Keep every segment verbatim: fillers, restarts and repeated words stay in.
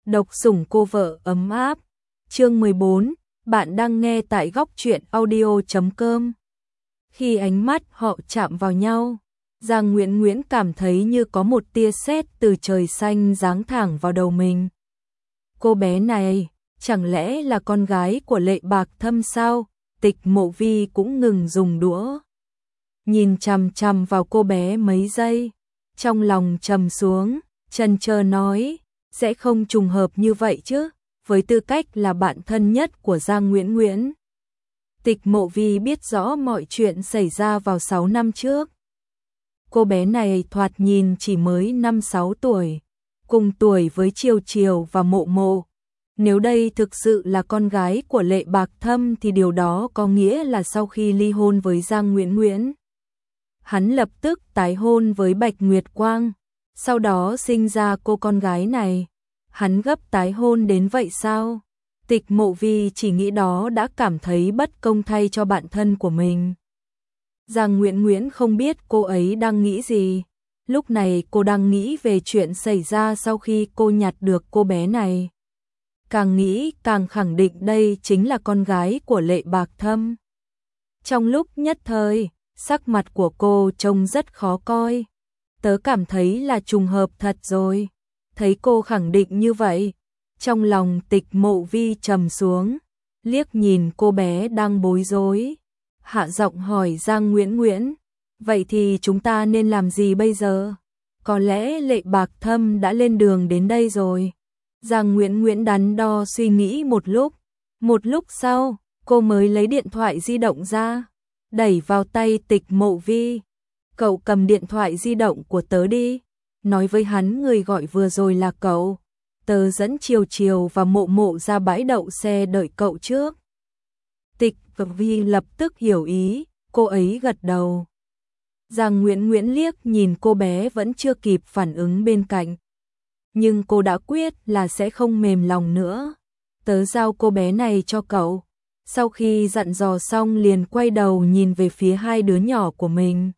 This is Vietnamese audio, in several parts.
Độc sủng cô vợ ấm áp. Chương mười bốn, bạn đang nghe tại góc truyện audio chấm com. Khi ánh mắt họ chạm vào nhau, Giang Nguyễn Nguyễn cảm thấy như có một tia sét từ trời xanh giáng thẳng vào đầu mình. Cô bé này, chẳng lẽ là con gái của Lệ Bạc Thâm sao? Tịch Mộ Vi cũng ngừng dùng đũa, nhìn chằm chằm vào cô bé mấy giây, trong lòng trầm xuống, chần chờ nói, sẽ không trùng hợp như vậy chứ, với tư cách là bạn thân nhất của Giang Nguyễn Nguyễn. Tịch Mộ Vi biết rõ mọi chuyện xảy ra vào sáu năm trước. Cô bé này thoạt nhìn chỉ mới năm sáu tuổi, cùng tuổi với Triều Triều và Mộ Mộ. Nếu đây thực sự là con gái của Lệ Bạc Thâm thì điều đó có nghĩa là sau khi ly hôn với Giang Nguyễn Nguyễn, hắn lập tức tái hôn với Bạch Nguyệt Quang, sau đó sinh ra cô con gái này. Hắn gấp tái hôn đến vậy sao? Tịch Mộ Vi chỉ nghĩ đó đã cảm thấy bất công thay cho bạn thân của mình. Giang Nguyễn Nguyễn không biết cô ấy đang nghĩ gì. Lúc này cô đang nghĩ về chuyện xảy ra sau khi cô nhặt được cô bé này. Càng nghĩ càng khẳng định đây chính là con gái của Lệ Bạc Thâm. Trong lúc nhất thời, sắc mặt của cô trông rất khó coi. Tớ cảm thấy là trùng hợp thật rồi. Thấy cô khẳng định như vậy, trong lòng Tịch Mộ Vi trầm xuống, liếc nhìn cô bé đang bối rối, hạ giọng hỏi Giang Nguyễn Nguyễn, vậy thì chúng ta nên làm gì bây giờ? Có lẽ Lệ Bạc Thâm đã lên đường đến đây rồi. Giang Nguyễn Nguyễn đắn đo suy nghĩ một lúc, một lúc sau, cô mới lấy điện thoại di động ra, đẩy vào tay Tịch Mộ Vi. Cậu cầm điện thoại di động của tớ đi, nói với hắn người gọi vừa rồi là cậu. Tớ dẫn Triều Triều và Mộ Mộ ra bãi đậu xe đợi cậu trước. Tịch Vi lập tức hiểu ý, cô ấy gật đầu. Giang Nguyễn Nguyễn liếc nhìn cô bé vẫn chưa kịp phản ứng bên cạnh. Nhưng cô đã quyết là sẽ không mềm lòng nữa. Tớ giao cô bé này cho cậu. Sau khi dặn dò xong liền quay đầu nhìn về phía hai đứa nhỏ của mình.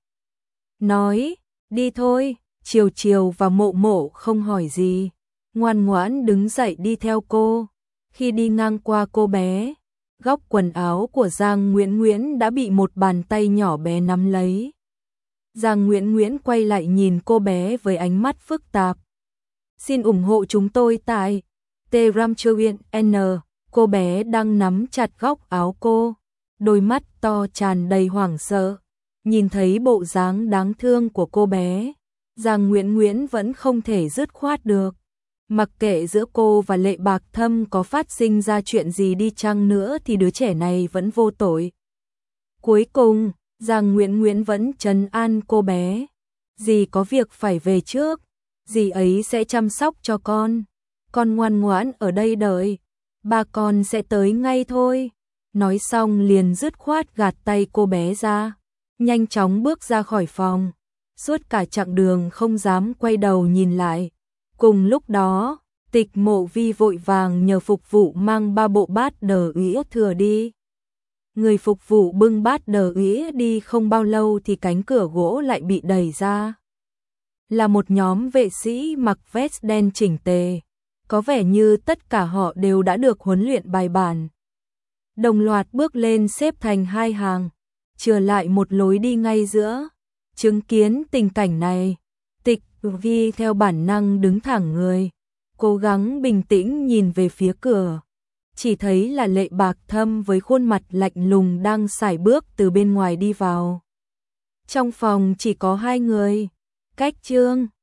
Nói, đi thôi. Triều Triều và Mộ Mộ không hỏi gì, ngoan ngoãn đứng dậy đi theo cô. Khi đi ngang qua cô bé, góc quần áo của Giang Nguyễn Nguyễn đã bị một bàn tay nhỏ bé nắm lấy. Giang Nguyễn Nguyễn quay lại nhìn cô bé với ánh mắt phức tạp. Xin ủng hộ chúng tôi tại Telegram.vn. Cô bé đang nắm chặt góc áo cô, đôi mắt to tràn đầy hoảng sợ. Nhìn thấy bộ dáng đáng thương của cô bé, Giang Nguyễn Nguyễn vẫn không thể dứt khoát được. Mặc kệ giữa cô và Lệ Bạc Thâm có phát sinh ra chuyện gì đi chăng nữa thì đứa trẻ này vẫn vô tội. Cuối cùng, Giang Nguyễn Nguyễn vẫn trấn an cô bé. Dì có việc phải về trước, dì ấy sẽ chăm sóc cho con. Con ngoan ngoãn ở đây đợi, ba con sẽ tới ngay thôi. Nói xong liền dứt khoát gạt tay cô bé ra, nhanh chóng bước ra khỏi phòng. Suốt cả chặng đường không dám quay đầu nhìn lại. Cùng lúc đó, Tịch Mộ Vi vội vàng nhờ phục vụ mang ba bộ bát đờ ĩa thừa đi. Người phục vụ bưng bát đờ ĩa đi không bao lâu thì cánh cửa gỗ lại bị đẩy ra. Là một nhóm vệ sĩ mặc vest đen chỉnh tề. Có vẻ như tất cả họ đều đã được huấn luyện bài bản. Đồng loạt bước lên xếp thành hai hàng, chừa lại một lối đi ngay giữa. Chứng kiến tình cảnh này, Tịch Vi theo bản năng đứng thẳng người, cố gắng bình tĩnh nhìn về phía cửa. Chỉ thấy là Lệ Bạc Thâm với khuôn mặt lạnh lùng đang sải bước từ bên ngoài đi vào. Trong phòng chỉ có hai người, Cách Trương